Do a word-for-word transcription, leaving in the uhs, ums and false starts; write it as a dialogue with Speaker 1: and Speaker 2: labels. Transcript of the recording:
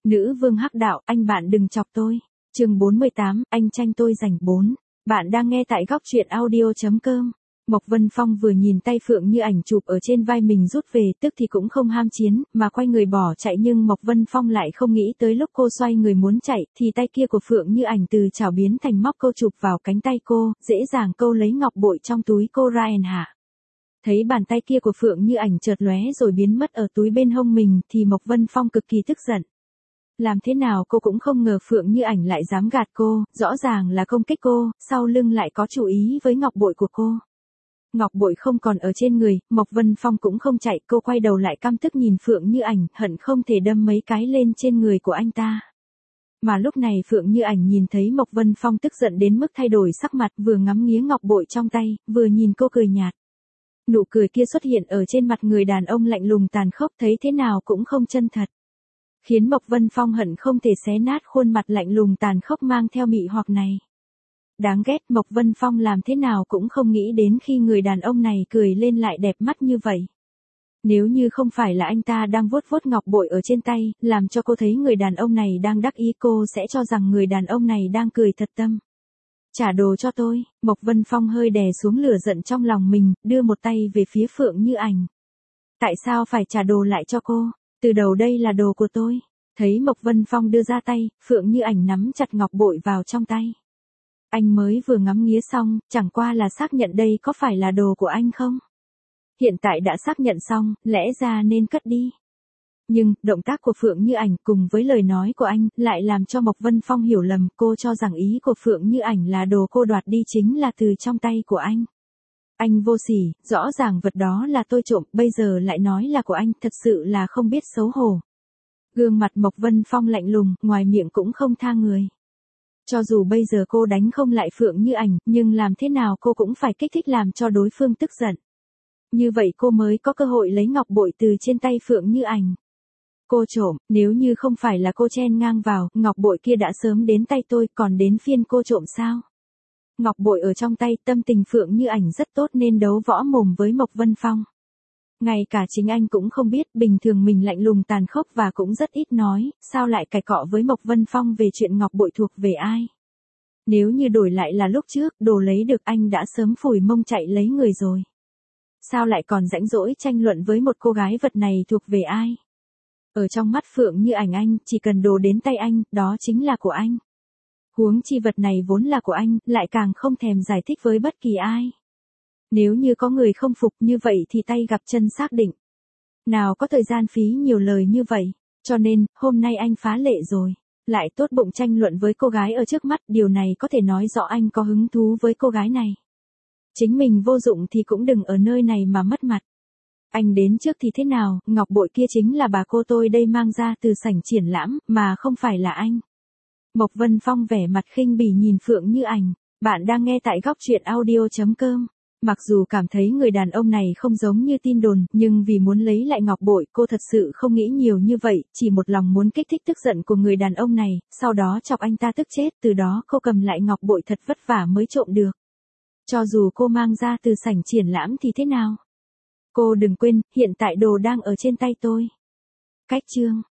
Speaker 1: Nữ vương hắc đạo, anh bạn đừng chọc tôi. Chương bốn mươi tám, anh tranh tôi giành bốn. Bạn đang nghe tại góc truyện audio chấm com. Mộc Vân Phong vừa nhìn tay Phượng Như Ảnh chụp ở trên vai mình rút về, tức thì cũng không ham chiến, mà quay người bỏ chạy, nhưng Mộc Vân Phong lại không nghĩ tới lúc cô xoay người muốn chạy, thì tay kia của Phượng Như Ảnh từ chảo biến thành móc câu chụp vào cánh tay cô, dễ dàng câu lấy ngọc bội trong túi cô Ryan hạ. Thấy bàn tay kia của Phượng Như Ảnh chợt lóe rồi biến mất ở túi bên hông mình, thì Mộc Vân Phong cực kỳ tức giận. Làm thế nào cô cũng không ngờ Phượng Như Ảnh lại dám gạt cô, rõ ràng là công kích cô, sau lưng lại có chủ ý với ngọc bội của cô. Ngọc bội không còn ở trên người, Mộc Vân Phong cũng không chạy, cô quay đầu lại căm tức nhìn Phượng Như Ảnh, hận không thể đâm mấy cái lên trên người của anh ta. Mà lúc này Phượng Như Ảnh nhìn thấy Mộc Vân Phong tức giận đến mức thay đổi sắc mặt, vừa ngắm nghía ngọc bội trong tay, vừa nhìn cô cười nhạt. Nụ cười kia xuất hiện ở trên mặt người đàn ông lạnh lùng tàn khốc, thấy thế nào cũng không chân thật. Khiến Mộc Vân Phong hận không thể xé nát khuôn mặt lạnh lùng tàn khốc mang theo mị hoặc này. Đáng ghét, Mộc Vân Phong làm thế nào cũng không nghĩ đến khi người đàn ông này cười lên lại đẹp mắt như vậy. Nếu như không phải là anh ta đang vuốt vuốt ngọc bội ở trên tay, làm cho cô thấy người đàn ông này đang đắc ý, cô sẽ cho rằng người đàn ông này đang cười thật tâm. Trả đồ cho tôi, Mộc Vân Phong hơi đè xuống lửa giận trong lòng mình, đưa một tay về phía Phượng Như Ảnh. Tại sao phải trả đồ lại cho cô? Từ đầu đây là đồ của tôi. Thấy Mộc Vân Phong đưa ra tay, Phượng Như Ảnh nắm chặt ngọc bội vào trong tay. Anh mới vừa ngắm nghía xong, chẳng qua là xác nhận đây có phải là đồ của anh không? Hiện tại đã xác nhận xong, lẽ ra nên cất đi. Nhưng, động tác của Phượng Như Ảnh cùng với lời nói của anh, lại làm cho Mộc Vân Phong hiểu lầm, cô cho rằng ý của Phượng Như Ảnh là đồ cô đoạt đi chính là từ trong tay của anh. Anh vô sỉ, rõ ràng vật đó là tôi trộm, bây giờ lại nói là của anh, thật sự là không biết xấu hổ. Gương mặt Mộc Vân Phong lạnh lùng, ngoài miệng cũng không tha người. Cho dù bây giờ cô đánh không lại Phượng Như Ảnh, nhưng làm thế nào cô cũng phải kích thích làm cho đối phương tức giận. Như vậy cô mới có cơ hội lấy ngọc bội từ trên tay Phượng Như Ảnh. Cô trộm, nếu như không phải là cô chen ngang vào, ngọc bội kia đã sớm đến tay tôi, còn đến phiên cô trộm sao? Ngọc bội ở trong tay, tâm tình Phượng Như Ảnh rất tốt nên đấu võ mồm với Mộc Vân Phong. Ngay cả chính anh cũng không biết, bình thường mình lạnh lùng tàn khốc và cũng rất ít nói, sao lại cãi cọ với Mộc Vân Phong về chuyện ngọc bội thuộc về ai. Nếu như đổi lại là lúc trước, đồ lấy được anh đã sớm phủi mông chạy lấy người rồi. Sao lại còn rãnh rỗi tranh luận với một cô gái vật này thuộc về ai. Ở trong mắt Phượng Như Ảnh anh, chỉ cần đồ đến tay anh, đó chính là của anh. Huống chi vật này vốn là của anh, lại càng không thèm giải thích với bất kỳ ai. Nếu như có người không phục như vậy thì tay gặp chân xác định. Nào có thời gian phí nhiều lời như vậy, cho nên, hôm nay anh phá lệ rồi. Lại tốt bụng tranh luận với cô gái ở trước mắt, điều này có thể nói rõ anh có hứng thú với cô gái này. Chính mình vô dụng thì cũng đừng ở nơi này mà mất mặt. Anh đến trước thì thế nào, ngọc bội kia chính là bà cô tôi đây mang ra từ sảnh triển lãm, mà không phải là anh. Mộc Vân Phong vẻ mặt khinh bỉ nhìn Phượng Như Ảnh. Bạn đang nghe tại góc truyện audio chấm com. Mặc dù cảm thấy người đàn ông này không giống như tin đồn, nhưng vì muốn lấy lại ngọc bội, cô thật sự không nghĩ nhiều như vậy, chỉ một lòng muốn kích thích tức giận của người đàn ông này, sau đó chọc anh ta tức chết, từ đó cô cầm lại ngọc bội thật vất vả mới trộm được. Cho dù cô mang ra từ sảnh triển lãm thì thế nào? Cô đừng quên, hiện tại đồ đang ở trên tay tôi. Cách chương